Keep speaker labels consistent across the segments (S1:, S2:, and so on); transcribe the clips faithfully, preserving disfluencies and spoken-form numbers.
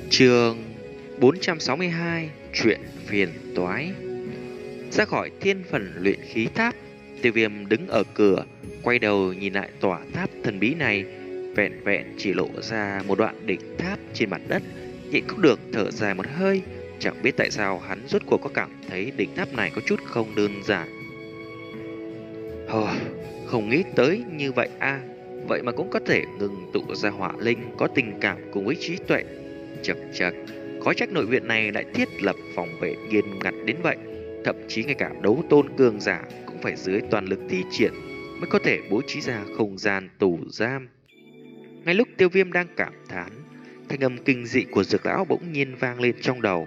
S1: Chương bốn trăm sáu mươi hai. Chuyện phiền toái. Ra khỏi thiên phần luyện khí tháp, Tiêu Viêm đứng ở cửa, quay đầu nhìn lại tòa tháp thần bí này. Vẹn vẹn chỉ lộ ra một đoạn đỉnh tháp trên mặt đất, nhịn không được thở dài một hơi. Chẳng biết tại sao hắn rốt cuộc có cảm thấy đỉnh tháp này có chút không đơn giản. Hờ, không nghĩ tới như vậy a à. Vậy mà cũng có thể ngừng tụ ra hỏa linh có tình cảm cùng với trí tuệ. Chật chật, khó trách nội viện này lại thiết lập phòng vệ nghiêm ngặt đến vậy. Thậm chí ngay cả đấu tôn cường giả cũng phải dưới toàn lực thi triển mới có thể bố trí ra không gian tù giam. Ngay lúc Tiêu Viêm đang cảm thán, thanh âm kinh dị của Dược lão bỗng nhiên vang lên trong đầu.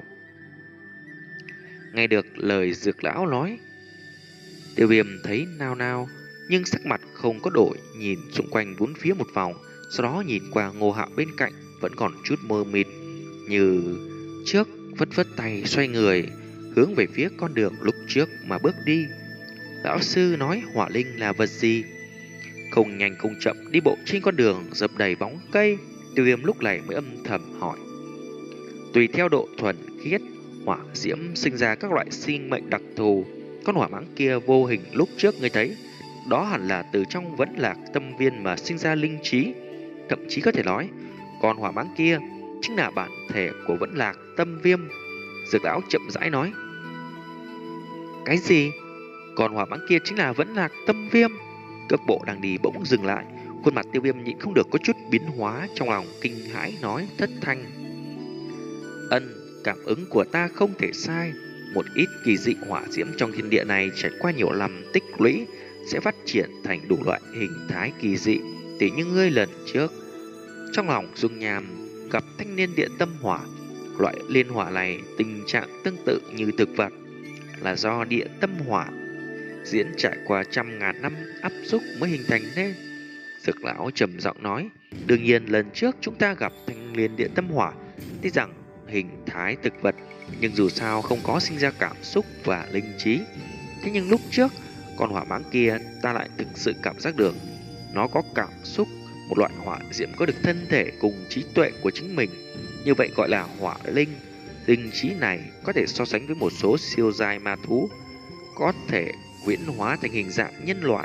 S1: Nghe được lời Dược lão nói, Tiêu Viêm thấy nao nao, nhưng sắc mặt không có đổi, nhìn xung quanh bốn phía một vòng, sau đó nhìn qua Ngô Hạo bên cạnh, vẫn còn chút mơ mịt như trước, vất vất tay xoay người hướng về phía con đường lúc trước mà bước đi. Lão sư nói hỏa linh là vật gì? Không nhanh không chậm đi bộ trên con đường dập đầy bóng cây, Tiêu Viêm lúc này mới âm thầm hỏi. Tùy theo độ thuần khiết, hỏa diễm sinh ra các loại sinh mệnh đặc thù. Con hỏa mãng kia vô hình lúc trước ngươi thấy, đó hẳn là từ trong Vẫn Lạc Tâm Viên mà sinh ra linh trí. Thậm chí có thể nói, con hỏa mãng kia chính là bản thể của Vẫn Lạc Tâm Viêm. Dược lão chậm rãi nói. Cái gì? Con hỏa mãng kia chính là Vẫn Lạc Tâm Viêm? Cước bộ đang đi bỗng dừng lại, khuôn mặt Tiêu Viêm nhịn không được có chút biến hóa, trong lòng kinh hãi nói thất thanh. Ân, cảm ứng của ta không thể sai. Một ít kỳ dị hỏa diễm trong thiên địa này trải qua nhiều năm tích lũy sẽ phát triển thành đủ loại hình thái kỳ dị, tỉ như ngươi lần trước trong lòng dung nham gặp thanh niên địa tâm hỏa. Loại liên hỏa này tình trạng tương tự như thực vật, là do địa tâm hỏa diễn trải qua trăm ngàn năm áp xúc mới hình thành nên. Dược lão trầm giọng nói. Đương nhiên lần trước chúng ta gặp thanh niên địa tâm hỏa, tuy rằng hình thái thực vật, nhưng dù sao không có sinh ra cảm xúc và linh trí. Thế nhưng lúc trước con hỏa mãng kia ta lại thực sự cảm giác được nó có cảm xúc, một loại hỏa diễm có được thân thể cùng trí tuệ của chính mình. Như vậy gọi là hỏa linh. Linh trí này có thể so sánh với một số siêu giai ma thú, có thể huyễn hóa thành hình dạng nhân loại.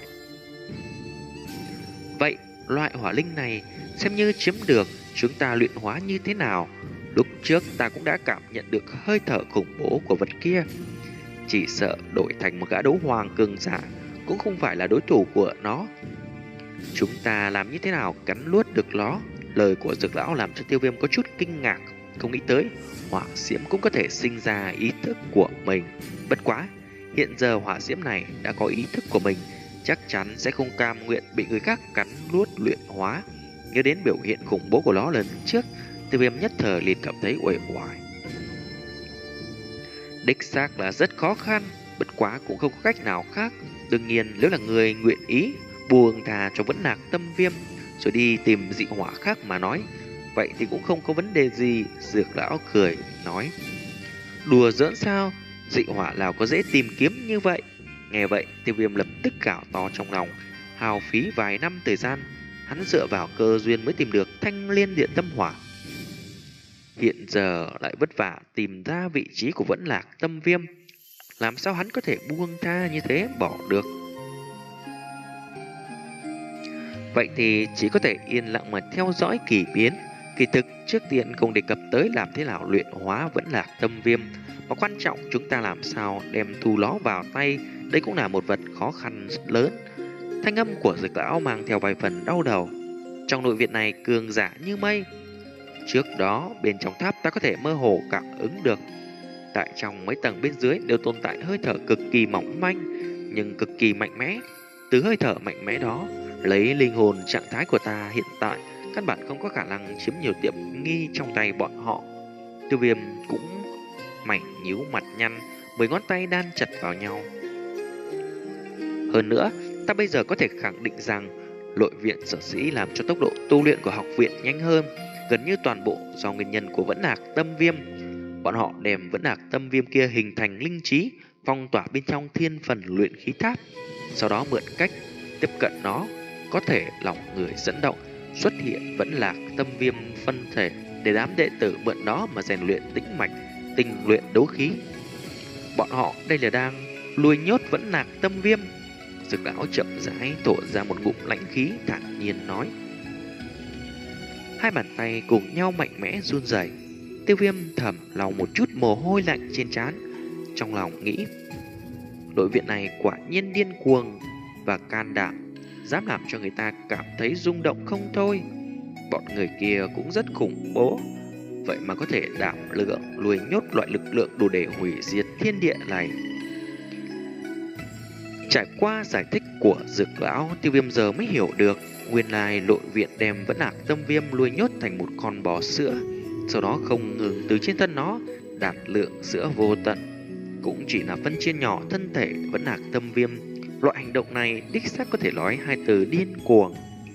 S1: Vậy loại hỏa linh này xem như chiếm được chúng ta luyện hóa như thế nào? Lúc trước ta cũng đã cảm nhận được hơi thở khủng bố của vật kia. Chỉ sợ đổi thành một gã đấu hoàng cường giả cũng không phải là đối thủ của nó. Chúng ta làm như thế nào cắn nuốt được nó? Lời của Dược lão làm cho Tiêu Viêm có chút kinh ngạc. Không nghĩ tới hỏa diễm cũng có thể sinh ra ý thức của mình. Bất quá, hiện giờ hỏa diễm này đã có ý thức của mình, chắc chắn sẽ không cam nguyện bị người khác cắn nuốt luyện hóa. Nhớ đến biểu hiện khủng bố của nó lần trước, Tiêu Viêm nhất thời liền cảm thấy uể oải. Đích xác là rất khó khăn, bất quá cũng không có cách nào khác. Đương nhiên nếu là người nguyện ý buông thà cho Vẫn Lạc Tâm Viêm rồi đi tìm dị hỏa khác mà nói, vậy thì cũng không có vấn đề gì. Dược lão cười nói. Đùa giỡn sao? Dị hỏa nào có dễ tìm kiếm như vậy? Nghe vậy Tiêu Viêm lập tức gào to trong lòng. Hao phí vài năm thời gian, hắn dựa vào cơ duyên mới tìm được thanh liên địa tâm hỏa. Hiện giờ lại vất vả tìm ra vị trí của Vẫn Lạc Tâm Viêm, làm sao hắn có thể buông tha như thế bỏ được? Vậy thì chỉ có thể yên lặng mà theo dõi kỳ biến. Kỳ thực trước tiên không đề cập tới làm thế nào luyện hóa Vẫn Lạc Tâm Viêm, mà quan trọng chúng ta làm sao đem thu nó vào tay. Đây cũng là một vật khó khăn rất lớn. Thanh âm của Dược lão mang theo vài phần đau đầu. Trong nội viện này cường giả như mây. Trước đó bên trong tháp ta có thể mơ hồ cảm ứng được, tại trong mấy tầng bên dưới đều tồn tại hơi thở cực kỳ mỏng manh nhưng cực kỳ mạnh mẽ. Từ hơi thở mạnh mẽ đó, lấy linh hồn trạng thái của ta hiện tại, căn bản không có khả năng chiếm nhiều tiện nghi trong tay bọn họ. Tiêu Viêm cũng mảnh nhíu mặt nhăn, mười ngón tay đan chặt vào nhau. Hơn nữa, ta bây giờ có thể khẳng định rằng nội viện sở dĩ làm cho tốc độ tu luyện của học viện nhanh hơn, gần như toàn bộ do nguyên nhân của Vẫn Lạc Tâm Viêm. Bọn họ đem Vẫn Lạc Tâm Viêm kia hình thành linh trí, phong tỏa bên trong thiên phần luyện khí tháp, sau đó mượn cách tiếp cận nó, có thể lòng người dẫn động, xuất hiện Vẫn Lạc Tâm Viêm phân thể để đám đệ tử mượn đó mà rèn luyện tĩnh mạch, tinh luyện đấu khí. Bọn họ đây là đang nuôi nhốt Vẫn Lạc Tâm Viêm. Dược lão chậm rãi thổ ra một ngụm lãnh khí, thản nhiên nói. Hai bàn tay cùng nhau mạnh mẽ run rẩy. Tiêu Viêm thầm lòng một chút mồ hôi lạnh trên trán, trong lòng nghĩ, đội viện này quả nhiên điên cuồng và can đảm, dám làm cho người ta cảm thấy rung động không thôi. Bọn người kia cũng rất khủng bố, vậy mà có thể đảm lượng nuôi nhốt loại lực lượng đủ để hủy diệt thiên địa này. Trải qua giải thích của Dược lão, Tiêu Viêm giờ mới hiểu được nguyên lai nội viện đem Vẫn Lạc Tâm Viêm nuôi nhốt thành một con bò sữa, sau đó không ngừng từ trên thân nó đạt lượng sữa vô tận. Cũng chỉ là phân chia nhỏ thân thể Vẫn Lạc Tâm Viêm. Loại hành động này đích xác có thể nói hai từ điên cuồng.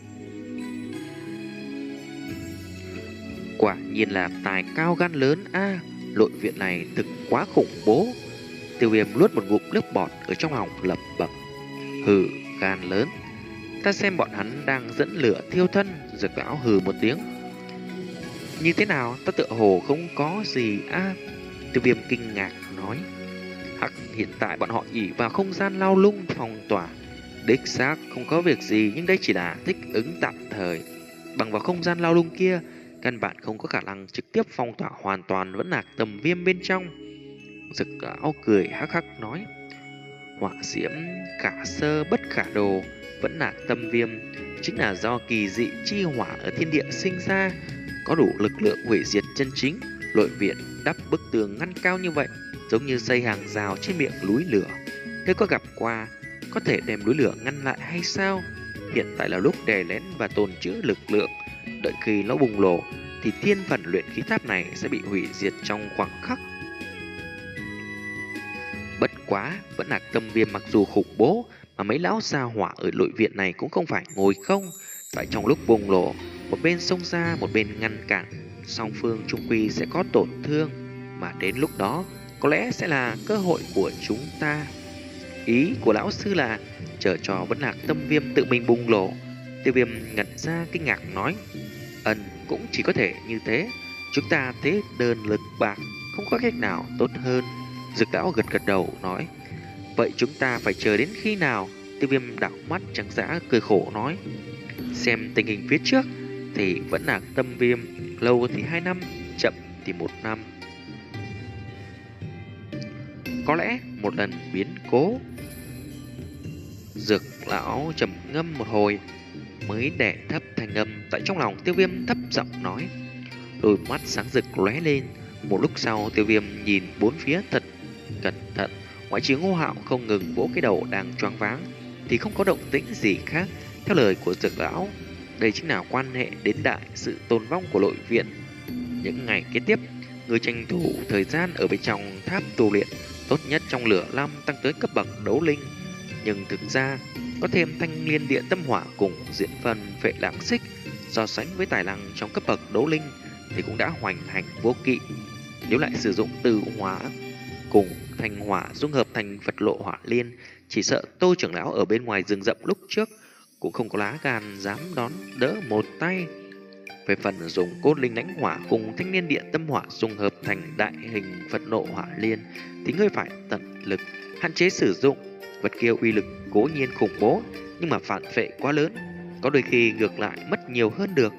S1: Quả nhiên là tài cao gan lớn a, à, nội viện này thực quá khủng bố. Tiêu Viêm nuốt một ngụm nước bọt ở trong lòng lẩm bẩm. Hừ, gan lớn. Ta xem bọn hắn đang dẫn lửa thiêu thân. Dược lão hừ một tiếng. Như thế nào, ta tựa hồ không có gì a. À? Tiêu Viêm kinh ngạc nói. Hắc, hiện tại bọn họ ỷ vào không gian lao lung phong tỏa. Đích xác không có việc gì, nhưng đây chỉ là thích ứng tạm thời. Bằng vào không gian lao lung kia, căn bản không có khả năng trực tiếp phong tỏa hoàn toàn Vẫn Lạc Tâm Viêm bên trong. Dực lão cười hắc hắc nói. Hỏa diễm cả sơ bất khả đồ, Vẫn Lạc Tâm Viêm chính là do kỳ dị chi hỏa ở thiên địa sinh ra, có đủ lực lượng hủy diệt chân chính. Nội viện đắp bức tường ngăn cao như vậy, giống như xây hàng rào trên miệng núi lửa. Nếu có gặp qua, có thể đem núi lửa ngăn lại hay sao? Hiện tại là lúc đè lén và tồn trữ lực lượng. Đợi khi nó bùng nổ thì thiên phần luyện khí tháp này sẽ bị hủy diệt trong khoảng khắc. Bất quá, Vẫn Lạc Tâm Viêm mặc dù khủng bố, mà mấy lão gia hỏa ở nội viện này cũng không phải ngồi không. Tại trong lúc bùng nổ, một bên xông ra, một bên ngăn cản, song phương chung quy sẽ có tổn thương. Mà đến lúc đó, có lẽ sẽ là cơ hội của chúng ta. Ý của lão sư là chờ cho Vẫn Lạc Tâm Viêm tự mình bùng nổ. Tiêu Viêm ngẩn ra kinh ngạc nói. Ân, cũng chỉ có thể như thế. Chúng ta thế đơn lực bạc, không có cách nào tốt hơn. Dực lão gật gật đầu nói. Vậy chúng ta phải chờ đến khi nào? Tiêu Viêm đảo mắt trắng dã cười khổ nói. Xem tình hình phía trước thì Vẫn Lạc Tâm Viêm, lâu thì hai năm, chậm thì một năm. Có lẽ một lần biến cố. Dược lão trầm ngâm một hồi, mới đè thấp thanh âm tại trong lòng. Tiêu Viêm thấp giọng nói. Đôi mắt sáng rực lóe lên. Một lúc sau, Tiêu Viêm nhìn bốn phía thật cẩn thận. Ngoại trừ Ngô Hạo không ngừng vỗ cái đầu đang choáng váng thì không có động tĩnh gì khác. Theo lời của Dược lão, đây chính là quan hệ đến đại sự tồn vong của nội viện. Những ngày kế tiếp, người tranh thủ thời gian ở bên trong tháp tu luyện, tốt nhất trong lửa lam tăng tới cấp bậc đấu linh. Nhưng thực ra, có thêm thanh liên địa tâm hỏa cùng diễn phần phệ lãng xích, so sánh với tài năng trong cấp bậc đấu linh thì cũng đã hoành hành vô kỵ. Nếu lại sử dụng từ hỏa cùng thanh hỏa dung hợp thành Phật lộ hỏa liên, chỉ sợ Tô trưởng lão ở bên ngoài rừng rậm lúc trước cũng không có lá gan dám đón đỡ một tay. Về phần dùng cốt linh lãnh hỏa cùng thanh niên địa tâm hỏa dung hợp thành đại hình Phật nộ hỏa liên thì ngươi phải tận lực hạn chế sử dụng. Vật kia uy lực cố nhiên khủng bố, nhưng mà phản phệ quá lớn, có đôi khi ngược lại mất nhiều hơn được.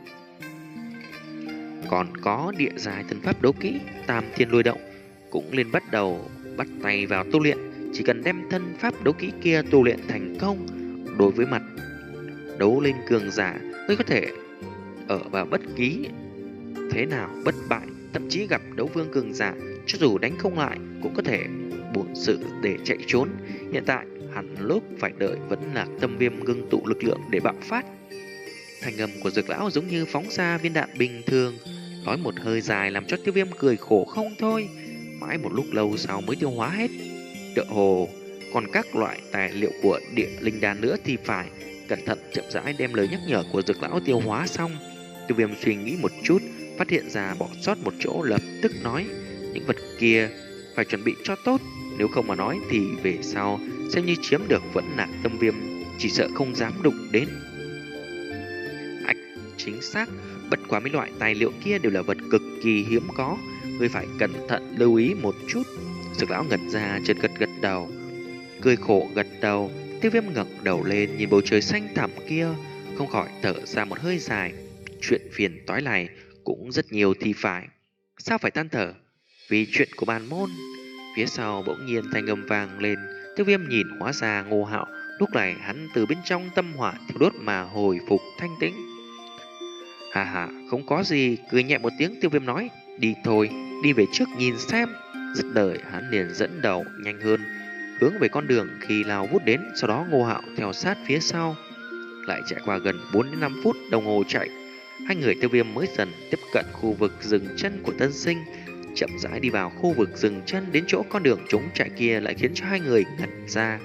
S1: Còn có địa dài thân pháp đấu kỹ Tam Thiên Lôi Động cũng lên bắt đầu bắt tay vào tu luyện. Chỉ cần đem thân pháp đấu kỹ kia tu luyện thành công, đối với mặt đấu linh cường giả, ngươi có thể ở vào bất kỳ thế nào bất bại. Thậm chí gặp đấu vương cường giả, cho dù đánh không lại cũng có thể buồn sự để chạy trốn. Hiện tại hẳn lúc phải đợi Vẫn Lạc Tâm Viêm ngưng tụ lực lượng để bạo phát. Thành âm của Dược lão giống như phóng ra viên đạn bình thường, nói một hơi dài làm cho Tiêu Viêm cười khổ không thôi. Mãi một lúc lâu sau mới tiêu hóa hết. Tựa hồ còn các loại tài liệu của địa linh đan nữa thì phải. Cẩn thận chậm rãi đem lời nhắc nhở của Dược lão tiêu hóa xong, Tiêu Viêm suy nghĩ một chút, phát hiện ra bỏ sót một chỗ, lập tức nói. Những vật kia phải chuẩn bị cho tốt, nếu không mà nói thì về sau xem như chiếm được Vẫn Lạc Tâm Viêm, chỉ sợ không dám đụng đến. Ách, chính xác, Bất quá mấy loại tài liệu kia đều là vật cực kỳ hiếm có, ngươi phải cẩn thận lưu ý một chút. Dược lão ngẩn ra, chợt gật gật đầu, cười khổ gật đầu. Tiêu Viêm ngẩng đầu lên nhìn bầu trời xanh thẳm kia, không khỏi thở ra một hơi dài. Chuyện phiền toái này cũng rất nhiều thì phải. Sao phải than thở? Vì chuyện của bàn môn. Phía sau bỗng nhiên thanh âm vang lên. Tiêu Viêm nhìn hóa ra Ngô Hạo. Lúc này hắn từ bên trong tâm hỏa thiêu đốt mà hồi phục thanh tĩnh. Hà hà, không có gì. Cười nhẹ một tiếng, Tiêu Viêm nói: đi thôi, đi về trước nhìn xem. Dứt lời hắn liền dẫn đầu nhanh hơn, hướng về con đường khi lao vút đến. Sau đó Ngô Hạo theo sát phía sau. Lại chạy qua gần bốn đến năm phút đồng hồ chạy, hai người Tiêu Viêm mới dần tiếp cận khu vực dừng chân của Tân Sinh. Chậm rãi đi vào khu vực dừng chân, đến chỗ con đường trống trải kia lại khiến cho hai người ngẩn ra.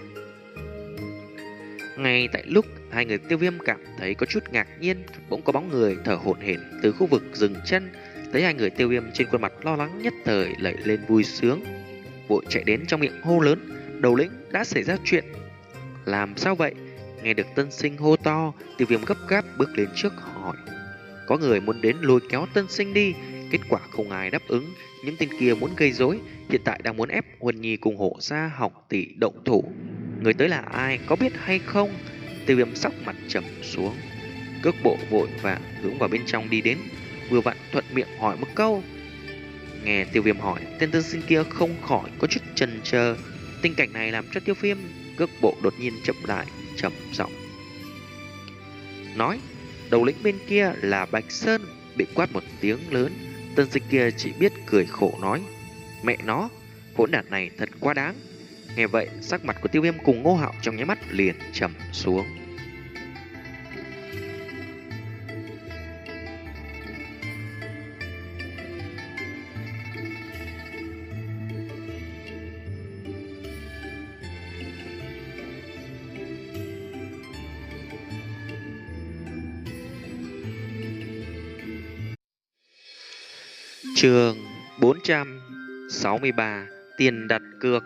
S1: Ngay tại lúc hai người Tiêu Viêm cảm thấy có chút ngạc nhiên, bỗng có bóng người thở hổn hển từ khu vực dừng chân. Thấy hai người Tiêu Viêm, trên khuôn mặt lo lắng nhất thời lẩy lên vui sướng, vội chạy đến trong miệng hô lớn: đầu lĩnh, đã xảy ra chuyện. Làm sao vậy? Nghe được Tân Sinh hô to, Tiêu Viêm gấp gáp bước lên trước hỏi. Có người muốn đến lôi kéo Tân Sinh đi, kết quả không ai đáp ứng. Những tên kia muốn gây rối, hiện tại đang muốn ép Huân Nhi cùng Hộ Gia học tỷ động thủ. Người tới là ai, có biết hay không? Tiêu Viêm sắc mặt trầm xuống, cước bộ vội vàng hướng vào bên trong đi đến, vừa vặn thuận miệng hỏi một câu. Nghe Tiêu Viêm hỏi, tên Tân Sinh kia không khỏi có chút chần chờ. Tình cảnh này làm cho Tiêu Viêm cước bộ đột nhiên chậm lại, trầm giọng nói: đầu lĩnh bên kia là Bạch Sơn. Bị quát một tiếng lớn, Tân Sinh kia chỉ biết cười khổ nói: mẹ nó, hỗn đản này thật quá đáng. Nghe vậy, sắc mặt của Tiêu Viêm cùng Ngô Hạo trong nháy mắt liền trầm xuống. Chương bốn trăm sáu mươi ba: Tiền đặt cược.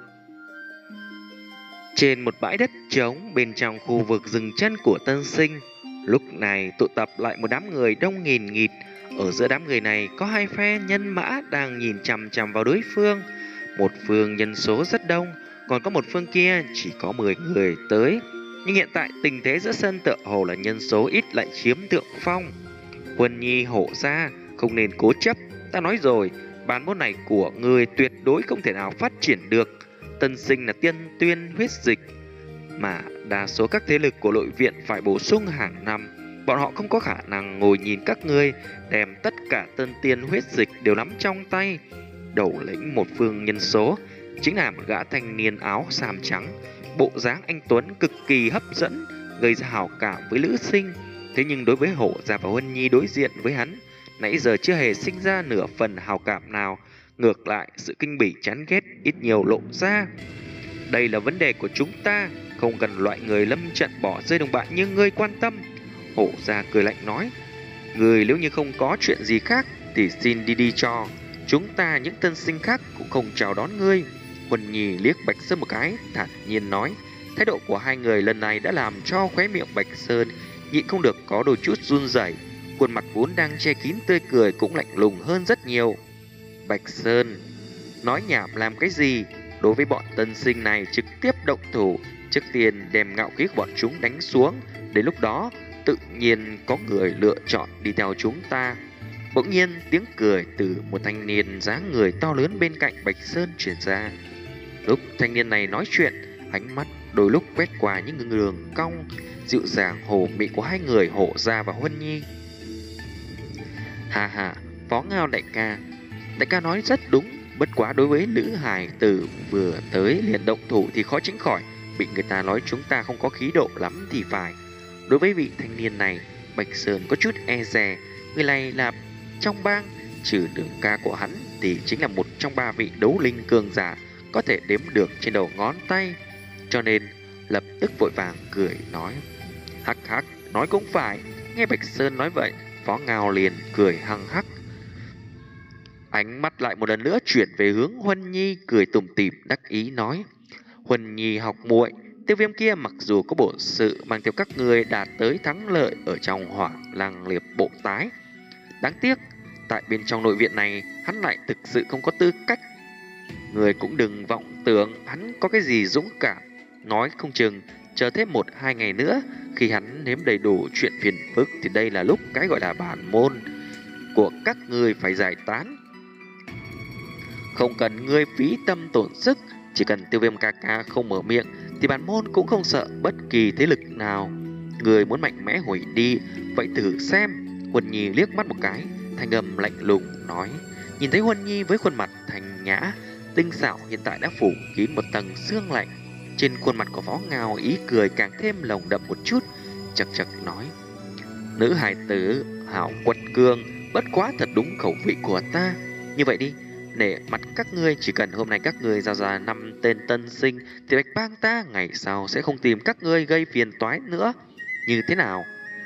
S1: Trên một bãi đất trống bên trong khu vực dừng chân của Tân Sinh, lúc này tụ tập lại một đám người đông nghìn nghịt. Ở giữa đám người này có hai phe nhân mã đang nhìn chằm chằm vào đối phương. Một phương nhân số rất đông, còn có một phương kia chỉ có mười người tới. Nhưng hiện tại tình thế giữa sân tựa hồ là nhân số ít lại chiếm thượng phong. Huân Nhi, Hộ Gia, không nên cố chấp. Ta nói rồi, bàn môn này của người tuyệt đối không thể nào phát triển được. Tân Sinh là tiên tuyên huyết dịch, mà đa số các thế lực của nội viện phải bổ sung hàng năm. Bọn họ không có khả năng ngồi nhìn các ngươi đem tất cả tân tiên huyết dịch đều nắm trong tay. Đầu lĩnh một phương nhân số chính là một gã thanh niên áo xàm trắng, bộ dáng anh tuấn cực kỳ hấp dẫn, gây ra hào cảm với nữ sinh. Thế nhưng đối với Hộ Gia và Huân Nhi đối diện với hắn, nãy giờ chưa hề sinh ra nửa phần hào cảm nào. Ngược lại, sự kinh bỉ chán ghét ít nhiều lộ ra. Đây là vấn đề của chúng ta, không cần loại người lâm trận bỏ rơi đồng bạn như ngươi quan tâm. Hổ Gia cười lạnh nói: người nếu như không có chuyện gì khác thì xin đi đi cho. Chúng ta những tân sinh khác cũng không chào đón ngươi. Huân Nhi liếc Bạch Sơn một cái, thản nhiên nói. Thái độ của hai người lần này đã làm cho khóe miệng Bạch Sơn nhịn không được có đôi chút run rẩy, khuôn mặt vốn đang che kín tươi cười cũng lạnh lùng hơn rất nhiều. Bạch Sơn, nói nhảm làm cái gì? Đối với bọn tân sinh này trực tiếp động thủ, trước tiên đem ngạo khí của bọn chúng đánh xuống. Đến lúc đó, tự nhiên có người lựa chọn đi theo chúng ta. Bỗng nhiên tiếng cười từ một thanh niên dáng người to lớn bên cạnh Bạch Sơn truyền ra. Lúc thanh niên này nói chuyện, ánh mắt đôi lúc quét qua những đường cong dịu dàng hồ mị của hai người Hộ Gia và Huân Nhi. Hà hà, Phó Ngao đại ca, đại ca nói rất đúng. Bất quá đối với nữ hài tử vừa tới liền động thủ thì khó tránh khỏi bị người ta nói chúng ta không có khí độ lắm thì phải. Đối với vị thanh niên này, Bạch Sơn có chút e dè. Người này là trong bang, trừ đường ca của hắn thì chính là một trong ba vị đấu linh cường giả có thể đếm được trên đầu ngón tay. Cho nên lập tức vội vàng cười nói: hắc hắc, nói cũng phải. Nghe Bạch Sơn nói vậy, Phó Ngao liền cười hăng hắc. Ánh mắt lại một lần nữa chuyển về hướng Huân Nhi, cười tủm tỉm đắc ý nói: Huân Nhi học muội, Tiêu Viêm kia mặc dù có bổn sự mang theo các người đạt tới thắng lợi ở trong Hỏa Lăng Liệp bộ tái, Đáng tiếc, tại bên trong nội viện này, hắn lại thực sự không có tư cách. Người cũng đừng vọng tưởng hắn có cái gì dũng cảm. Nói không chừng, chờ thêm một hai ngày nữa, khi hắn nếm đầy đủ chuyện phiền phức thì đây là lúc cái gọi là bản môn của các người phải giải tán. Không cần ngươi phí tâm tổn sức, chỉ cần Tiêu Viêm ca ca không mở miệng thì bản môn cũng không sợ bất kỳ thế lực nào. Người muốn mạnh mẽ hủy đi, vậy thử xem. Huân Nhi liếc mắt một cái, thanh âm lạnh lùng nói. Nhìn thấy Huân Nhi với khuôn mặt thành nhã, tinh xảo hiện tại đã phủ kín một tầng sương lạnh. Trên khuôn mặt của Phó Ngao ý cười càng thêm lồng đậm một chút, chật chật nói. Nữ hài tử hảo quật cường, bất quá thật đúng khẩu vị của ta. Như vậy đi, nể mặt các ngươi, chỉ cần hôm nay các ngươi giao ra năm tên tân sinh thì Bạch Bang ta ngày sau sẽ không tìm các ngươi gây phiền toái nữa. Như thế nào?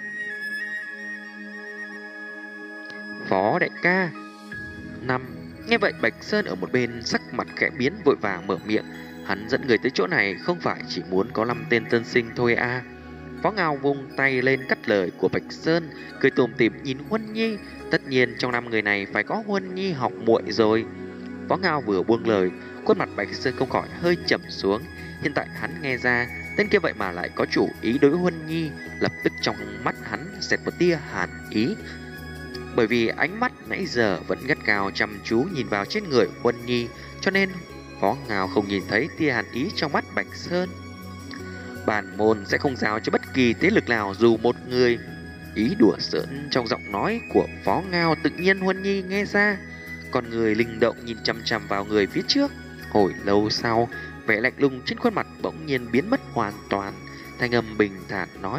S1: Phó đại ca. Năm. Nghe vậy Bạch Sơn ở một bên sắc mặt khẽ biến, vội vàng mở miệng. Hắn dẫn người tới chỗ này không phải chỉ muốn có năm tên tân sinh thôi à. Phó Ngao vung tay lên cắt lời của Bạch Sơn, cười tủm tỉm nhìn Huân Nhi. Tất nhiên trong năm người này phải có Huân Nhi học muội rồi. Phó Ngao vừa buông lời, khuôn mặt Bạch Sơn không khỏi hơi trầm xuống. Hiện tại hắn nghe ra tên kia vậy mà lại có chủ ý đối với Huân Nhi, lập tức trong mắt hắn xẹt một tia hàn ý. Bởi vì ánh mắt nãy giờ vẫn gắt gao chăm chú nhìn vào trên người Huân Nhi, cho nên Phó Ngao không nhìn thấy tia hàn ý trong mắt Bạch Sơn. Bản môn sẽ không giao cho bất kỳ thế lực nào dù một người. Ý đùa giỡn trong giọng nói của Phó Ngao tự nhiên Huân Nhi nghe ra. Con người linh động nhìn chăm chăm vào người phía trước. Hồi lâu sau, vẻ lạnh lùng trên khuôn mặt bỗng nhiên biến mất hoàn toàn. Thanh âm bình thản nói.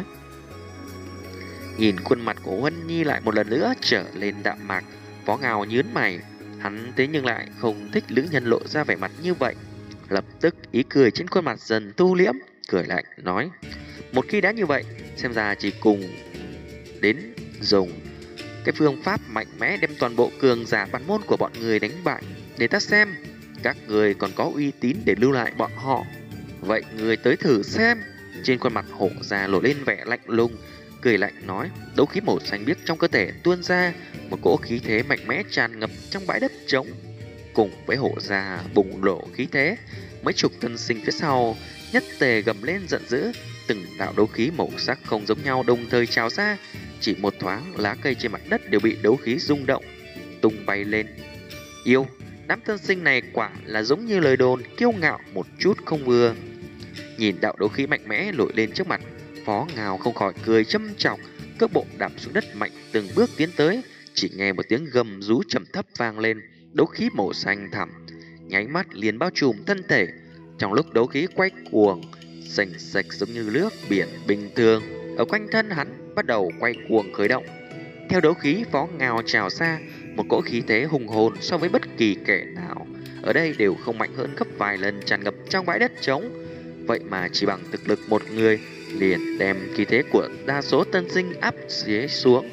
S1: Nhìn khuôn mặt của Huân Nhi lại một lần nữa trở lên đạm mạc, Phó Ngao nhướng mày. Hắn thế nhưng lại không thích nữ nhân lộ ra vẻ mặt như vậy. Lập tức ý cười trên khuôn mặt dần thu liễm, cười lạnh nói. Một khi đã như vậy, xem ra chỉ cùng đến dùng cái phương pháp mạnh mẽ đem toàn bộ cường giả bản môn của bọn người đánh bại, để ta xem các người còn có uy tín để lưu lại bọn họ. Vậy người tới thử xem. Trên khuôn mặt hổ già lộ lên vẻ lạnh lùng, cười lạnh nói. Đấu khí màu xanh biếc trong cơ thể tuôn ra, một cỗ khí thế mạnh mẽ tràn ngập trong bãi đất trống. Cùng với hổ già bùng nổ khí thế, mấy chục tân sinh phía sau nhất tề gầm lên giận dữ. Từng đạo đấu khí màu sắc không giống nhau đồng thời trào ra. Chỉ một thoáng, lá cây trên mặt đất đều bị đấu khí rung động, tung bay lên. Yêu, đám tân sinh này quả là giống như lời đồn, kiêu ngạo một chút không vừa. Nhìn đạo đấu khí mạnh mẽ nổi lên trước mặt, Phó Ngao không khỏi cười châm chọc, cước bộ đạp xuống đất mạnh từng bước tiến tới. Chỉ nghe một tiếng gầm rú trầm thấp vang lên, đấu khí màu xanh thẳm nháy mắt liền bao trùm thân thể. Trong lúc đấu khí quay cuồng, sành sạch giống như nước biển bình thường, ở quanh thân hắn bắt đầu quay cuồng khởi động. Theo đấu khí Phó Ngao trào ra, một cỗ khí thế hùng hồn so với bất kỳ kẻ nào ở đây đều không mạnh hơn gấp vài lần tràn ngập trong bãi đất trống. Vậy mà chỉ bằng thực lực một người liền đem khí thế của đa số tân sinh áp chế xuống.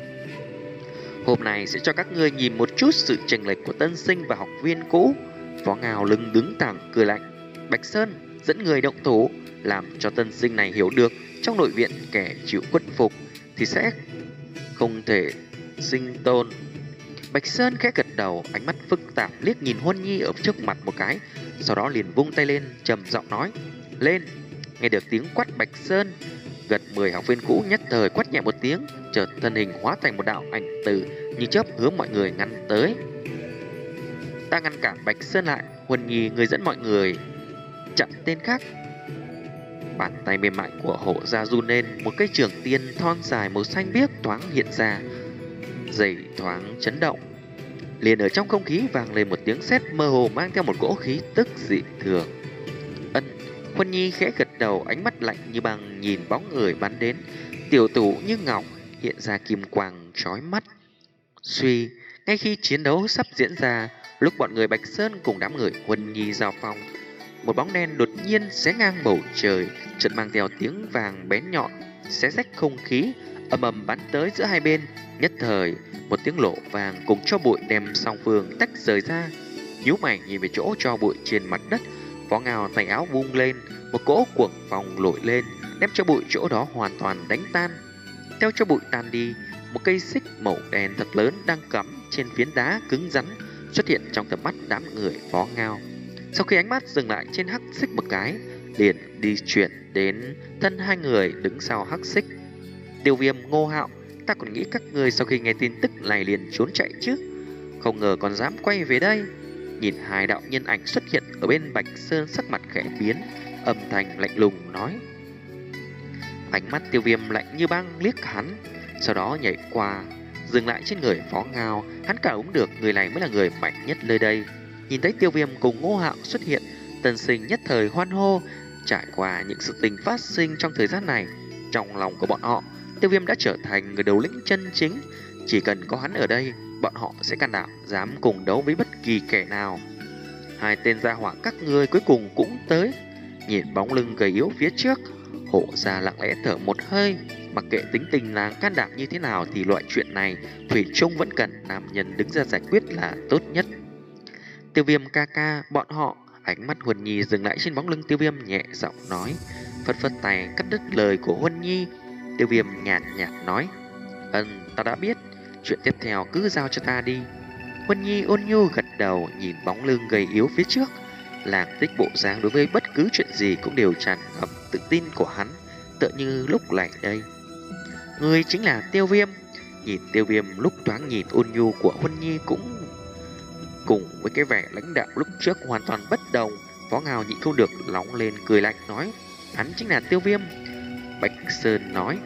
S1: Hôm nay sẽ cho các ngươi nhìn một chút sự chênh lệch của tân sinh và học viên cũ. Phó Ngao lưng đứng thẳng cười lạnh. Bạch Sơn dẫn người động thủ, làm cho tân sinh này hiểu được trong nội viện kẻ chịu khuất phục thì sẽ không thể sinh tồn. Bạch Sơn khẽ gật đầu, ánh mắt phức tạp liếc nhìn Huân Nhi ở trước mặt một cái, sau đó liền vung tay lên trầm giọng nói. Lên. Nghe được tiếng quát Bạch Sơn, gật mười học viên cũ nhất thời quát nhẹ một tiếng, chợt thân hình hóa thành một đạo ảnh tử như chớp hướng mọi người ngăn tới. Ta ngăn cản Bạch Sơn lại. Huân Nhi, người dẫn mọi người chặn tên khác. Bàn tay mềm mại của hổ ra run lên, một cây trường tiên thon dài màu xanh biếc thoáng hiện ra, dày thoáng chấn động. Liền ở trong không khí vang lên một tiếng sét mơ hồ mang theo một cỗ khí tức dị thường. Ân. Huân Nhi khẽ gật đầu, ánh mắt lạnh như băng nhìn bóng người bắn đến. Tiểu tủ như ngọc hiện ra kim quang chói mắt. Suy, ngay khi chiến đấu sắp diễn ra, lúc bọn người Bạch Sơn cùng đám người Huân Nhi giao phong, một bóng đen đột nhiên xé ngang bầu trời, chợt mang theo tiếng vàng bén nhọn, xé rách không khí, ầm ầm bắn tới giữa hai bên. Nhất thời, một tiếng lộ vàng cùng cho bụi đem song phương tách rời ra. Nhíu mày nhìn về chỗ cho bụi trên mặt đất, Phó Ngao tay áo vung lên, một cỗ cuồng phong nổi lên, đem cho bụi chỗ đó hoàn toàn đánh tan. Theo cho bụi tan đi, một cây xích màu đen thật lớn đang cắm trên phiến đá cứng rắn xuất hiện trong tầm mắt đám người Phó Ngao. Sau khi ánh mắt dừng lại trên hắc xích một cái, liền đi chuyển đến thân hai người đứng sau hắc xích. Tiêu Viêm, Ngô Hạo, ta còn nghĩ các người sau khi nghe tin tức này liền trốn chạy chứ, không ngờ còn dám quay về đây. Nhìn hai đạo nhân ảnh xuất hiện ở bên Bạch Sơn, sắc mặt khẽ biến, âm thanh lạnh lùng nói. Ánh mắt Tiêu Viêm lạnh như băng liếc hắn, sau đó nhảy qua dừng lại trên người Phó Ngao. Hắn cảm ứng được người này mới là người mạnh nhất nơi đây. Nhìn thấy Tiêu Viêm cùng Ngô Hạo xuất hiện, Tân Sinh nhất thời hoan hô. Trải qua những sự tình phát sinh trong thời gian này, trong lòng của bọn họ, Tiêu Viêm đã trở thành người đầu lĩnh chân chính. Chỉ cần có hắn ở đây, bọn họ sẽ can đảm dám cùng đấu với bất kỳ kẻ nào. Hai tên gia hỏa các ngươi cuối cùng cũng tới. Nhìn bóng lưng gầy yếu phía trước, Hổ Gia lặng lẽ thở một hơi. Mặc kệ tính tình nàng can đảm như thế nào thì loại chuyện này thủy chung vẫn cần nam nhân đứng ra giải quyết là tốt nhất. Tiêu Viêm ca ca, bọn họ. Ánh mắt Huân Nhi dừng lại trên bóng lưng Tiêu Viêm, nhẹ giọng nói, phất phất tay cắt đứt lời của Huân Nhi. Tiêu Viêm nhạt nhạt nói, ừm, ta đã biết, chuyện tiếp theo cứ giao cho ta đi. Huân Nhi ôn nhu gật đầu, nhìn bóng lưng gầy yếu phía trước. Làng tích bộ dáng đối với bất cứ chuyện gì cũng đều tràn ngập tự tin của hắn, tựa như lúc này đây. Người chính là Tiêu Viêm. Nhìn Tiêu Viêm lúc thoáng nhìn ôn nhu của Huân Nhi cũng cùng với cái vẻ lãnh đạo lúc trước hoàn toàn bất đồng, Phó Ngao nhịn không được nóng lên cười lạnh nói, hắn chính là Tiêu Viêm. Bạch Sơn nói,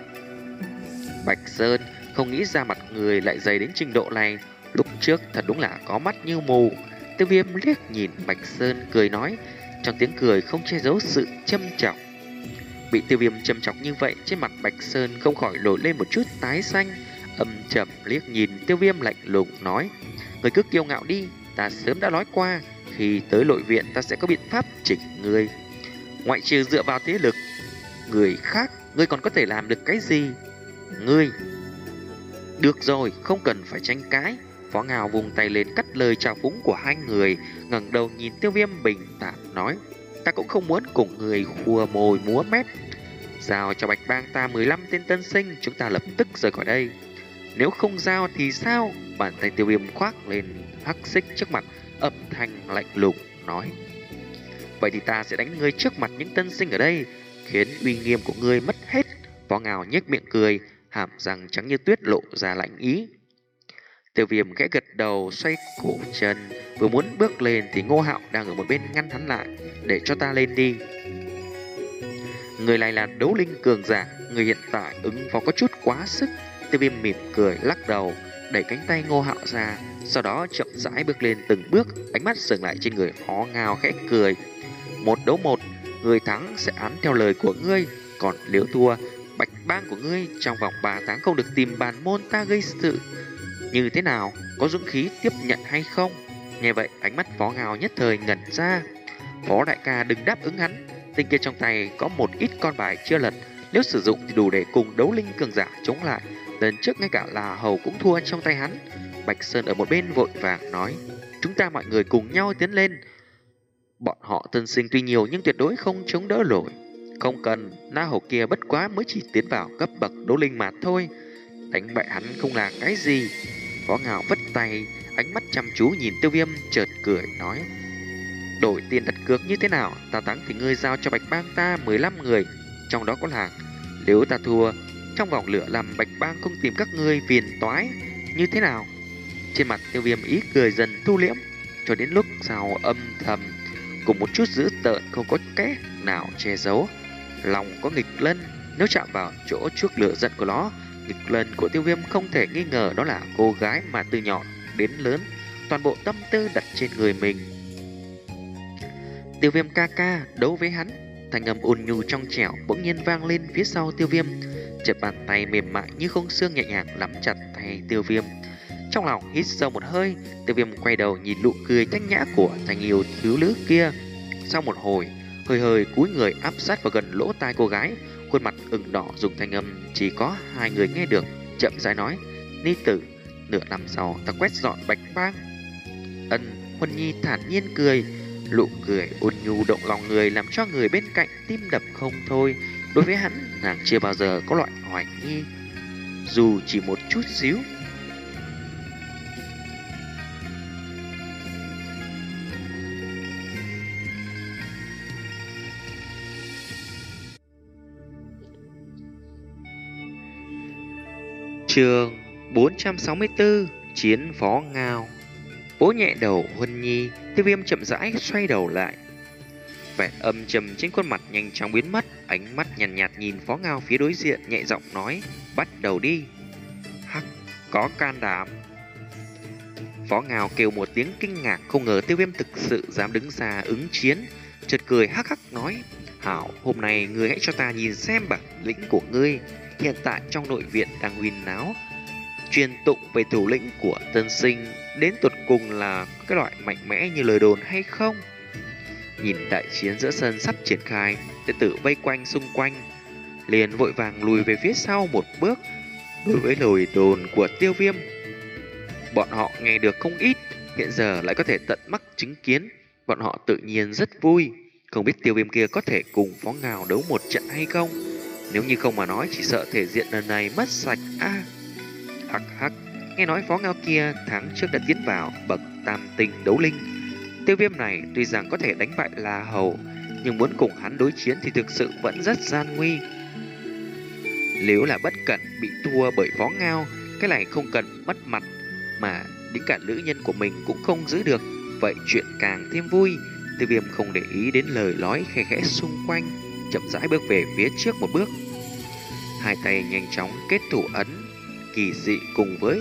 S1: Bạch Sơn, không nghĩ ra mặt người lại dày đến trình độ này, lúc trước thật đúng là có mắt như mù. Tiêu Viêm liếc nhìn Bạch Sơn cười nói, trong tiếng cười không che giấu sự châm chọc. Bị Tiêu Viêm châm chọc như vậy, trên mặt Bạch Sơn không khỏi nổi lên một chút tái xanh, âm trầm liếc nhìn Tiêu Viêm lạnh lùng nói, người cứ kiêu ngạo đi, ta sớm đã nói qua, khi tới nội viện ta sẽ có biện pháp chỉnh ngươi. Ngoại trừ dựa vào thế lực người khác, ngươi còn có thể làm được cái gì? Ngươi... Được rồi, không cần phải tranh cãi. Phó Ngao vùng tay lên cắt lời chào phúng của hai người, ngẩng đầu nhìn Tiêu Viêm bình thản nói, ta cũng không muốn cùng người khua môi múa mép. Giao cho Bạch Bang ta mười lăm tên tân sinh, chúng ta lập tức rời khỏi đây. Nếu không giao thì sao? Bàn tay Tiêu Viêm khoác lên hắc xích trước mặt, âm thanh lạnh lùng nói, vậy thì ta sẽ đánh ngươi trước mặt những tân sinh ở đây, khiến uy nghiêm của ngươi mất hết. Phó Ngao nhếch miệng cười, hàm răng trắng như tuyết lộ ra lạnh ý. Tiêu Viêm khẽ gật đầu, xoay cổ chân, vừa muốn bước lên thì Ngô Hạo đang ở một bên ngăn hắn lại, để cho ta lên đi. Người này là đấu linh cường giả, người hiện tại ứng phó có chút quá sức. Tiêu Viêm mỉm cười lắc đầu, đẩy cánh tay Ngô Hạo ra, sau đó chậm rãi bước lên từng bước, ánh mắt dừng lại trên người Phó Ngao khẽ cười. Một đấu một, người thắng sẽ án theo lời của ngươi, còn nếu thua, Bạch Bang của ngươi trong vòng ba tháng không được tìm bàn môn ta gây sự. Như thế nào, có dũng khí tiếp nhận hay không? Nghe vậy, ánh mắt Phó Ngao nhất thời ngẩn ra. Phó đại ca đừng đáp ứng hắn, tên kia trong tay có một ít con bài chưa lật, nếu sử dụng thì đủ để cùng đấu linh cường giả chống lại. Lần trước ngay cả là hầu cũng thua trong tay hắn. Bạch Sơn ở một bên vội vàng nói, chúng ta mọi người cùng nhau tiến lên. Bọn họ tân sinh tuy nhiều nhưng tuyệt đối không chống đỡ nổi. Không cần, Na hầu kia bất quá mới chỉ tiến vào cấp bậc đấu linh mà thôi, đánh bại hắn không là cái gì. Phó Ngao vất tay, ánh mắt chăm chú nhìn Tiêu Viêm, chợt cười nói, đổi tiền đặt cược như thế nào? Ta thắng thì ngươi giao cho Bạch Bang ta mười lăm người, trong đó có Lạc. Nếu ta thua, trong vòng lửa làm Bạch Bang không tìm các ngươi phiền toái, như thế nào? Trên mặt Tiêu Viêm ý cười dần thu liễm, cho đến lúc sau âm thầm cùng một chút dữ tợn không có cách nào che giấu. Lòng có nghịch lân, nếu chạm vào chỗ chuốc lửa giận của nó, nghịch lân của Tiêu Viêm không thể nghi ngờ đó là cô gái mà từ nhỏ đến lớn toàn bộ tâm tư đặt trên người mình. Tiêu Viêm ca ca, đấu với hắn. Thanh âm ôn nhu trong trẻo bỗng nhiên vang lên phía sau Tiêu Viêm, chợt bàn tay mềm mại như không xương nhẹ nhàng nắm chặt tay Tiêu Viêm. Trong lòng hít sâu một hơi, Tiêu Viêm quay đầu nhìn nụ cười thanh nhã của thanh yêu thiếu nữ kia. Sau một hồi, hơi hơi cúi người áp sát vào gần lỗ tai cô gái, khuôn mặt ửng đỏ dùng thanh âm chỉ có hai người nghe được, chậm rãi nói, Ni tử, nửa năm sau ta quét dọn Bạch Bang. Ân. Huân Nhi thản nhiên cười, nụ cười ôn nhu động lòng người làm cho người bên cạnh tim đập không thôi. Đối với hắn, nàng chưa bao giờ có loại hoài nghi. dù chỉ một chút xíu. Chương bốn trăm sáu mươi tư: Chiến Phó Ngao. Vỗ nhẹ đầu Huân Nhi, Tiêu Viêm chậm rãi xoay đầu lại. Vẻ âm trầm trên khuôn mặt nhanh chóng biến mất, ánh mắt nhàn nhạt, nhạt nhìn Phó Ngao phía đối diện, nhẹ giọng nói: "Bắt đầu đi." Hắc, có can đảm. Phó Ngao kêu một tiếng kinh ngạc, không ngờ Tiêu Viêm thực sự dám đứng ra ứng chiến, chợt cười hắc hắc nói: "Hảo, hôm nay ngươi hãy cho ta nhìn xem bản lĩnh của ngươi. Hiện tại trong nội viện đang huyên náo truyền tụng về thủ lĩnh của tân sinh, đến tột cùng là cái loại mạnh mẽ như lời đồn hay không?" Nhìn đại chiến giữa sân sắp triển khai, đệ tử vây quanh xung quanh liền vội vàng lùi về phía sau một bước. Đối với lời đồn của Tiêu Viêm, bọn họ nghe được không ít, hiện giờ lại có thể tận mắt chứng kiến, bọn họ tự nhiên rất vui. Không biết Tiêu Viêm kia có thể cùng Phó Ngao đấu một trận hay không? Nếu như không mà nói, chỉ sợ thể diện lần này mất sạch a. À, hắc hắc, nghe nói Phó Ngao kia tháng trước đã tiến vào bậc tam tinh đấu linh. Tiêu Viêm này tuy rằng có thể đánh bại La Hầu, nhưng muốn cùng hắn đối chiến thì thực sự vẫn rất gian nguy. Nếu là bất cẩn bị thua bởi Phó Ngao, cái này không cần mất mặt, mà đến cả nữ nhân của mình cũng không giữ được, vậy chuyện càng thêm vui. Tiêu Viêm không để ý đến lời nói khe khẽ xung quanh, chậm rãi bước về phía trước một bước. Hai tay nhanh chóng kết thủ ấn kỳ dị cùng với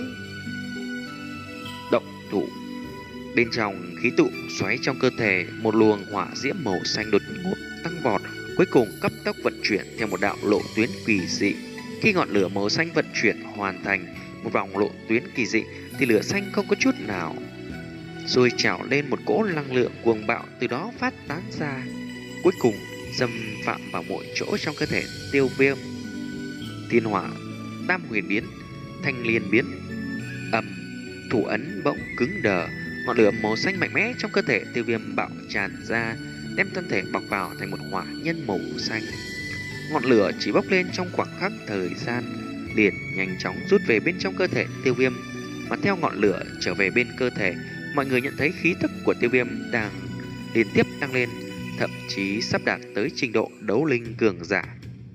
S1: động thủ. Bên trong khí tụ xoáy trong cơ thể, một luồng hỏa diễm màu xanh đột ngột tăng vọt, cuối cùng cấp tốc vận chuyển theo một đạo lộ tuyến kỳ dị. Khi ngọn lửa màu xanh vận chuyển hoàn thành một vòng lộ tuyến kỳ dị, thì lửa xanh không có chút nào rồi trào lên, một cỗ năng lượng cuồng bạo từ đó phát tán ra, cuối cùng xâm phạm vào mỗi chỗ trong cơ thể Tiêu Viêm. Thiên hỏa tam huyền biến, thanh liên biến, ầm, thủ ấn bỗng cứng đờ, ngọn lửa màu xanh mạnh mẽ trong cơ thể Tiêu Viêm bạo tràn ra, đem thân thể bọc vào thành một hỏa nhân màu xanh. Ngọn lửa chỉ bốc lên trong khoảng khắc thời gian, liền nhanh chóng rút về bên trong cơ thể Tiêu Viêm. Mà theo ngọn lửa trở về bên cơ thể, mọi người nhận thấy khí tức của Tiêu Viêm đang liên tiếp tăng lên, thậm chí sắp đạt tới trình độ đấu linh cường giả.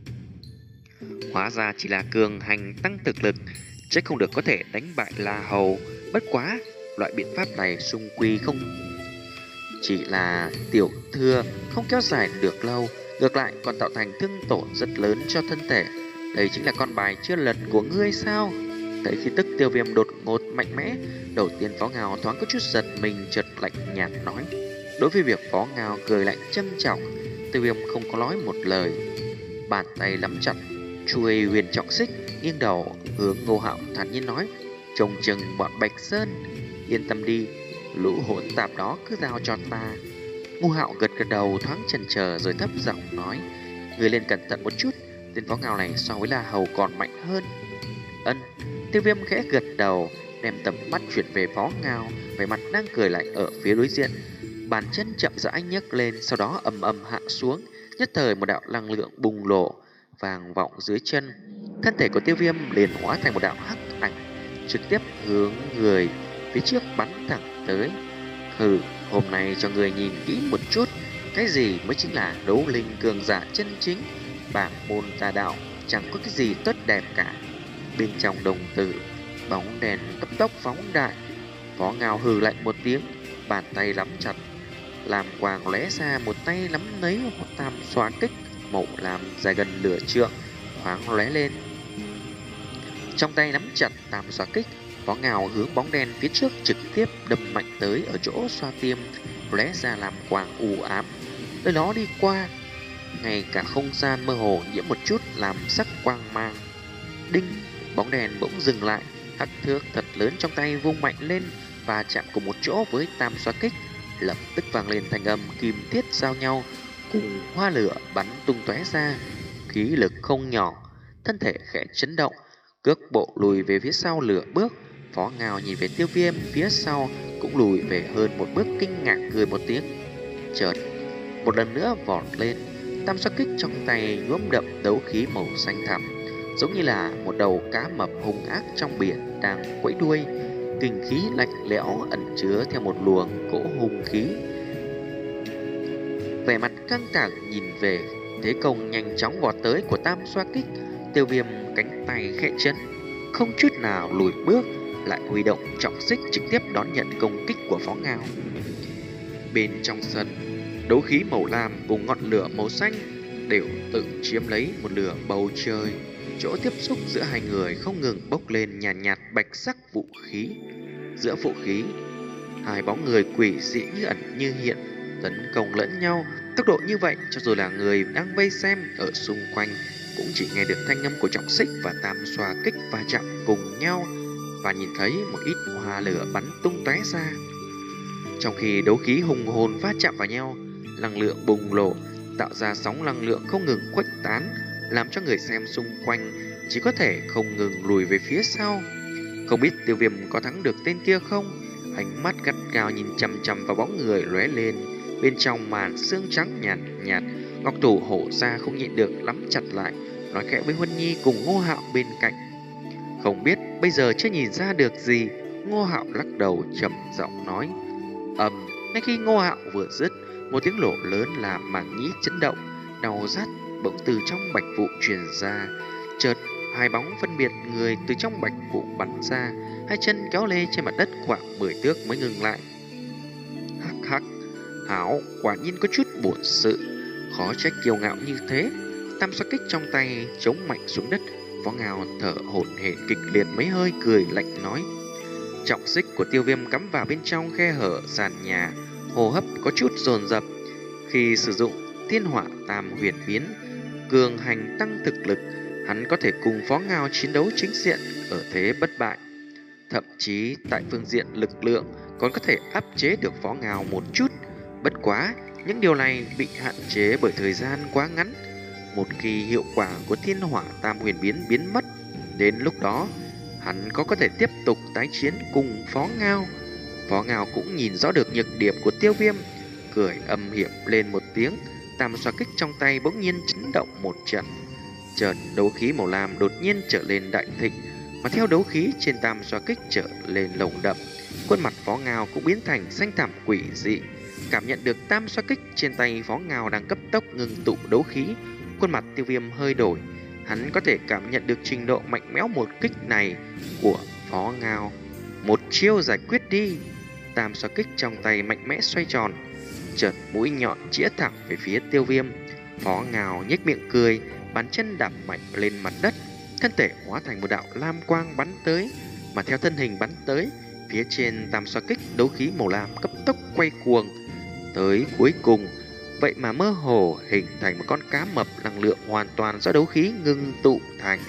S1: Hóa ra chỉ là cường hành tăng thực lực, chắc không được có thể đánh bại La Hầu. Bất quá, loại biện pháp này xung quy không chỉ là tiểu thừa, không kéo dài được lâu, ngược lại còn tạo thành thương tổn rất lớn cho thân thể. Đây chính là con bài chưa lật của ngươi sao? Thấy khí tức Tiêu Viêm đột ngột mạnh mẽ, đầu tiên Phó Ngao thoáng có chút giật mình, chợt lạnh nhạt nói. Đối với việc Phó Ngao cười lạnh châm trọng, Tiêu Viêm không có nói một lời, bàn tay nắm chặt chuôi huyền trọng xích, nghiêng đầu hướng Ngô Hạo thản nhiên nói: "Trông chừng bọn Bạch Sơn, yên tâm đi, lũ hỗn tạp đó cứ giao cho ta." Ngô Hạo gật gật đầu, thoáng chần chờ rồi thấp giọng nói: "Người lên cẩn thận một chút, tên Phó Ngao này so với La Hầu còn mạnh hơn." Ân. Tiêu Viêm khẽ gật đầu, đem tầm mắt chuyển về Phó Ngao, vẻ mặt đang cười lạnh ở phía đối diện. Bàn chân chậm rãi nhấc lên, sau đó ầm ầm hạ xuống, nhất thời một đạo năng lượng bùng nổ vang vọng dưới chân. Thân thể của Tiêu Viêm liền hóa thành một đạo hắc ảnh, trực tiếp hướng người phía trước bắn thẳng tới. "Hừ, hôm nay cho người nhìn kỹ một chút, cái gì mới chính là đấu linh cường giả chân chính. Bảng môn tà đạo chẳng có cái gì tốt đẹp cả." Bên trong đồng tử, bóng đèn cấp tốc phóng đại. Phó Ngao hừ lạnh một tiếng, bàn tay nắm chặt làm quang lóe ra, một tay nắm lấy một tam xoa kích màu làm dài gần nửa trượng thoáng lóe lên. Trong tay nắm chặt tam xoa kích, Phó Ngao hướng bóng đen phía trước trực tiếp đâm mạnh tới ở chỗ xoa tiêm, lóe ra làm quang u ám. Nơi đó đi qua, ngay cả không gian mơ hồ nhiễm một chút làm sắc quang mang. Đinh, bóng đèn bỗng dừng lại, hắc thước thật lớn trong tay vung mạnh lên và chạm cùng một chỗ với tam xoa kích, lập tức vang lên thanh âm kim thiết giao nhau, cùng hoa lửa bắn tung tóe ra, khí lực không nhỏ. Thân thể khẽ chấn động, cước bộ lùi về phía sau lửa bước. Phó Ngao nhìn về Tiêu Viêm phía sau cũng lùi về hơn một bước, kinh ngạc cười một tiếng. Chợt một lần nữa vọt lên, tam xoa kích trong tay nhuốm đậm đấu khí màu xanh thẳm, giống như là một đầu cá mập hung ác trong biển đang quẫy đuôi. Kinh khí lạnh lẽo ẩn chứa theo một luồng cỗ hung khí. Vẻ mặt căng thẳng nhìn về thế công nhanh chóng vọt tới của Tam Xoa Kích, Tiêu Viêm cánh tay khẽ chấn, không chút nào lùi bước, lại huy động trọng xích trực tiếp đón nhận công kích của Phó Ngao. Bên trong sân, đấu khí màu lam cùng ngọn lửa màu xanh đều tự chiếm lấy một nửa bầu trời. Chỗ tiếp xúc giữa hai người không ngừng bốc lên nhàn nhạt, nhạt bạch sắc vũ khí. Giữa vũ khí, hai bóng người quỷ dị như ẩn như hiện tấn công lẫn nhau. Tốc độ như vậy, cho dù là người đang vây xem ở xung quanh cũng chỉ nghe được thanh âm của trọng xích và Tam Xoa Kích va chạm cùng nhau, và nhìn thấy một ít hoa lửa bắn tung tóe ra. Trong khi đấu khí hùng hồn va chạm vào nhau, năng lượng bùng nổ tạo ra sóng năng lượng không ngừng khuếch tán, làm cho người xem xung quanh chỉ có thể không ngừng lùi về phía sau. Không biết Tiêu Viêm có thắng được tên kia không? Ánh mắt gắt gao nhìn chằm chằm vào bóng người lóe lên bên trong màn xương trắng nhàn nhạt, nhạt. Ngọc thủ hổ ra không nhịn được nắm chặt lại, nói khẽ với Huân Nhi cùng Ngô Hạo bên cạnh. Không biết bây giờ chưa nhìn ra được gì. Ngô Hạo lắc đầu trầm giọng nói. Ầm, ngay khi Ngô Hạo vừa dứt, một tiếng nổ lớn làm màng nhĩ chấn động, đau rát bỗng từ trong bạch vụ truyền ra. Chợt hai bóng phân biệt người từ trong bạch vụ bắn ra, hai chân kéo lê trên mặt đất khoảng mười thước mới ngừng lại. Hắc hắc, Hảo quả nhiên có chút bổn sự, khó trách kiêu ngạo như thế. Tam Xoa Kích trong tay chống mạnh xuống đất, Phó Ngao thở hổn hển kịch liệt mấy hơi, cười lạnh nói. Trọng xích của Tiêu Viêm cắm vào bên trong khe hở sàn nhà, hô hấp có chút dồn dập. Khi sử dụng Thiên Hỏa Tam Huyền Biến, cường hành tăng thực lực, hắn có thể cùng Phó Ngao chiến đấu chính diện ở thế bất bại. Thậm chí tại phương diện lực lượng còn có thể áp chế được Phó Ngao một chút. Bất quá, những điều này bị hạn chế bởi thời gian quá ngắn. Một khi hiệu quả của Thiên Hỏa Tam Huyền Biến biến mất, đến lúc đó hắn có có thể tiếp tục tái chiến cùng Phó Ngao. Phó Ngao cũng nhìn rõ được nhược điểm của Tiêu Viêm, cười âm hiểm lên một tiếng. Tam Xoa Kích trong tay bỗng nhiên chấn động một trận. Chợt đấu khí màu lam đột nhiên trở lên đại thịnh, mà theo đấu khí trên Tam Xoa Kích trở lên lồng đậm, khuôn mặt Phó Ngao cũng biến thành xanh thẳm quỷ dị. Cảm nhận được Tam Xoa Kích trên tay Phó Ngao đang cấp tốc ngưng tụ đấu khí, khuôn mặt Tiêu Viêm hơi đổi. Hắn có thể cảm nhận được trình độ mạnh mẽ một kích này của Phó Ngao. Một chiêu giải quyết đi. Tam Xoa Kích trong tay mạnh mẽ xoay tròn, chợt mũi nhọn chĩa thẳng về phía Tiêu Viêm. Phó Ngao nhếch miệng cười, bàn chân đạp mạnh lên mặt đất, thân thể hóa thành một đạo lam quang bắn tới. Mà theo thân hình bắn tới, phía trên Tam Xoa Kích đấu khí màu lam cấp tốc quay cuồng, tới cuối cùng vậy mà mơ hồ hình thành một con cá mập năng lượng hoàn toàn do đấu khí ngưng tụ thành.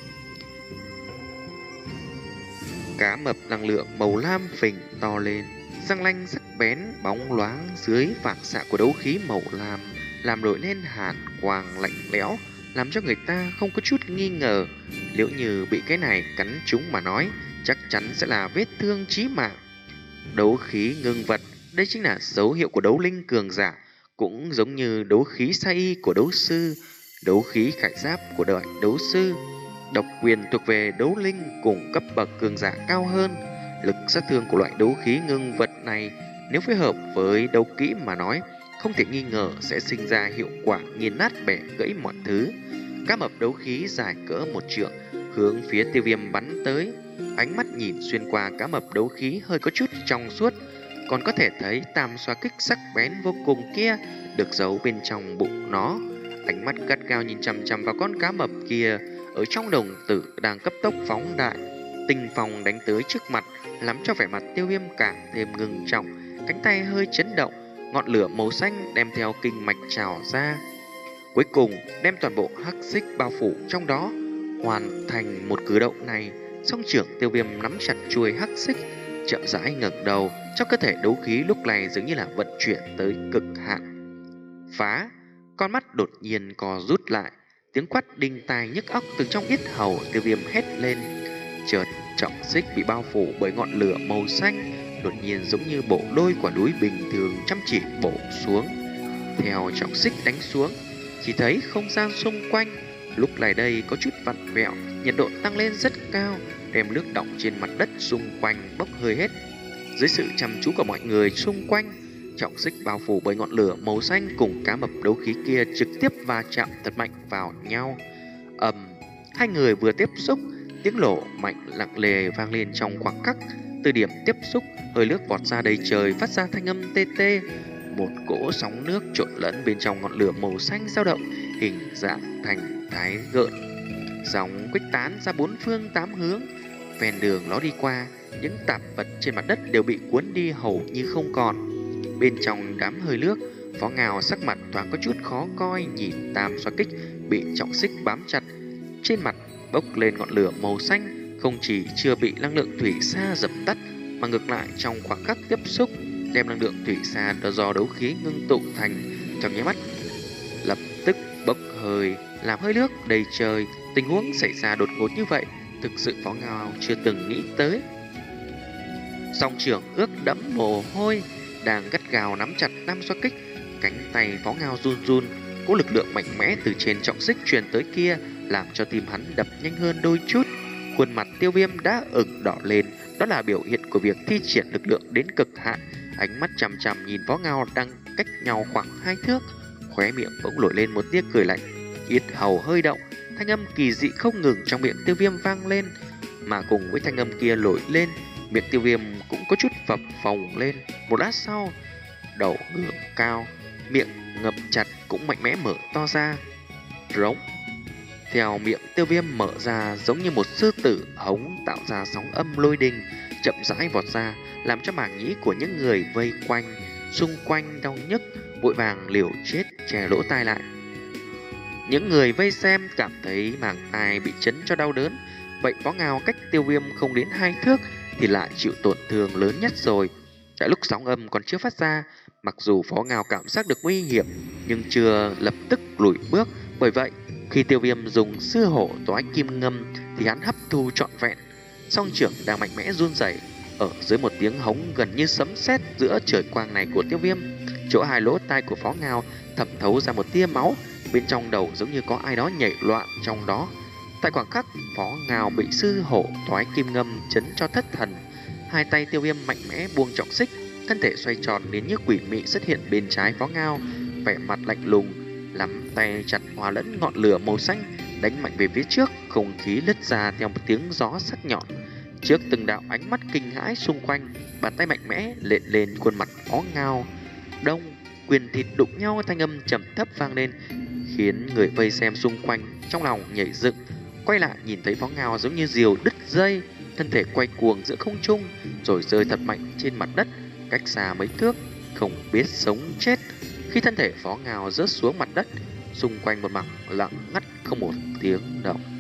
S1: Cá mập năng lượng màu lam phình to lên, răng nanh sắc bén bóng loáng dưới phản xạ của đấu khí màu lam, làm nổi lên hàn quang lạnh lẽo, làm cho người ta không có chút nghi ngờ. Nếu như bị cái này cắn trúng mà nói, chắc chắn sẽ là vết thương chí mạng. Đấu khí ngưng vật, đây chính là dấu hiệu của đấu linh cường giả, cũng giống như đấu khí sa y của đấu sư, đấu khí khải giáp của đại đấu sư. Độc quyền thuộc về đấu linh cùng cấp bậc cường giả cao hơn. Lực sát thương của loại đấu khí ngưng vật này nếu phối hợp với đấu kỹ mà nói, không thể nghi ngờ sẽ sinh ra hiệu quả nghiền nát bẻ gãy mọi thứ. Cá mập đấu khí dài cỡ một trượng hướng phía Tiêu Viêm bắn tới. Ánh mắt nhìn xuyên qua cá mập đấu khí hơi có chút trong suốt, còn có thể thấy Tam Xoa Kích sắc bén vô cùng kia được giấu bên trong bụng nó. Ánh mắt gắt gao nhìn chằm chằm vào con cá mập kia ở trong đồng tử đang cấp tốc phóng đại. Tinh phong đánh tới trước mặt, làm cho vẻ mặt Tiêu Viêm càng thêm ngưng trọng. Cánh tay hơi chấn động, ngọn lửa màu xanh đem theo kinh mạch trào ra, cuối cùng đem toàn bộ hắc xích bao phủ trong đó. Hoàn thành một cử động này, song trưởng Tiêu Viêm nắm chặt chuôi hắc xích, chậm rãi ngẩng đầu. Trong cơ thể đấu khí lúc này dường như là vận chuyển tới cực hạn. Phá! Con mắt đột nhiên co rút lại, tiếng quát đinh tai nhức óc từ trong yết hầu Tiêu Viêm hét lên. Chợt trọng xích bị bao phủ bởi ngọn lửa màu xanh, đột nhiên giống như bổ đôi quả núi bình thường chăm chỉ bổ xuống. Theo trọng xích đánh xuống, chỉ thấy không gian xung quanh Lúc này đây có chút vặn vẹo, nhiệt độ tăng lên rất cao, đem nước đọng trên mặt đất xung quanh bốc hơi hết. Dưới sự chăm chú của mọi người xung quanh, trọng xích bao phủ bởi ngọn lửa màu xanh cùng cá mập đấu khí kia trực tiếp va chạm thật mạnh vào nhau. ầm, hai người vừa tiếp xúc, tiếng nổ mạnh lặng lề vang lên trong khoảng khắc. Từ điểm tiếp xúc, hơi nước vọt ra đầy trời, phát ra thanh âm tê tê. Một cỗ sóng nước trộn lẫn bên trong ngọn lửa màu xanh dao động, hình dạng thành thái gợn, sóng khuếch tán ra bốn phương tám hướng. Ven đường nó đi qua, những tạp vật trên mặt đất đều bị cuốn đi hầu như không còn. Bên trong đám hơi nước, Phó Ngao sắc mặt thoáng có chút khó coi, nhìn tam xoa kích bị trọng xích bám chặt, trên mặt bốc lên ngọn lửa màu xanh, không chỉ chưa bị năng lượng thủy xa dập tắt, mà ngược lại trong khoảng khắc tiếp xúc, đem năng lượng thủy xa do đấu khí ngưng tụ thành trong nháy mắt lập tức bốc hơi, làm hơi nước đầy trời. Tình huống xảy ra đột ngột như vậy, thực sự Phó Ngao chưa từng nghĩ tới. Song trưởng ướt đẫm mồ hôi, đang gắt gao nắm chặt năm xoa kích, cánh tay Phó Ngao run run, cỗ lực lượng mạnh mẽ từ trên trọng xích truyền tới kia làm cho tim hắn đập nhanh hơn đôi chút. Khuôn mặt Tiêu Viêm đã ửng đỏ lên, đó là biểu hiện của việc thi triển lực lượng đến cực hạn. Ánh mắt chằm chằm nhìn Phó Ngao đang cách nhau khoảng hai thước, khóe miệng bỗng nổi lên một tia cười lạnh, yết hầu hơi động, thanh âm kỳ dị không ngừng trong miệng Tiêu Viêm vang lên, mà cùng với thanh âm kia nổi lên, miệng Tiêu Viêm cũng có chút phập phồng lên. Một lát sau, đầu ngửa cao, miệng ngập chặt cũng mạnh mẽ mở to ra. Rống. Theo miệng Tiêu Viêm mở ra giống như một sư tử hống tạo ra sóng âm lôi đình, chậm rãi vọt ra, làm cho màng nhĩ của những người vây quanh xung quanh đau nhức, vội vàng liều chết che lỗ tai lại. Những người vây xem cảm thấy màng tai bị chấn cho đau đớn. Vậy Phó Ngao cách Tiêu Viêm không đến hai thước thì lại chịu tổn thương lớn nhất rồi. Tại lúc sóng âm còn chưa phát ra, mặc dù Phó Ngao cảm giác được nguy hiểm nhưng chưa lập tức lùi bước. Bởi vậy khi Tiêu Viêm dùng sư hổ toái kim ngâm thì hắn hấp thu trọn vẹn. Song trưởng đang mạnh mẽ run rẩy, ở dưới một tiếng hống gần như sấm sét giữa trời quang này của Tiêu Viêm, chỗ hai lỗ tai của Phó Ngao thẩm thấu ra một tia máu, bên trong đầu giống như có ai đó nhảy loạn trong đó. Tại khoảng khắc Phó Ngao bị sư hổ toái kim ngâm chấn cho thất thần, hai tay Tiêu Viêm mạnh mẽ buông trọng xích, thân thể xoay tròn đến như quỷ mị xuất hiện bên trái Phó Ngao, vẻ mặt lạnh lùng, nắm tay chặt hòa lẫn ngọn lửa màu xanh, đánh mạnh về phía trước. Không khí lướt ra theo một tiếng gió sắc nhọn. Trước từng đạo ánh mắt kinh hãi xung quanh, bàn tay mạnh mẽ lện lên khuôn mặt Phó Ngao. Đông, quyền thịt đụng nhau, thanh âm trầm thấp vang lên, khiến người vây xem xung quanh trong lòng nhảy dựng. Quay lại nhìn thấy Phó Ngao giống như diều đứt dây, thân thể quay cuồng giữa không trung rồi rơi thật mạnh trên mặt đất, cách xa mấy thước, không biết sống chết. Khi thân thể Phó Ngao rớt xuống mặt đất, xung quanh một mảng lặng ngắt không một tiếng động.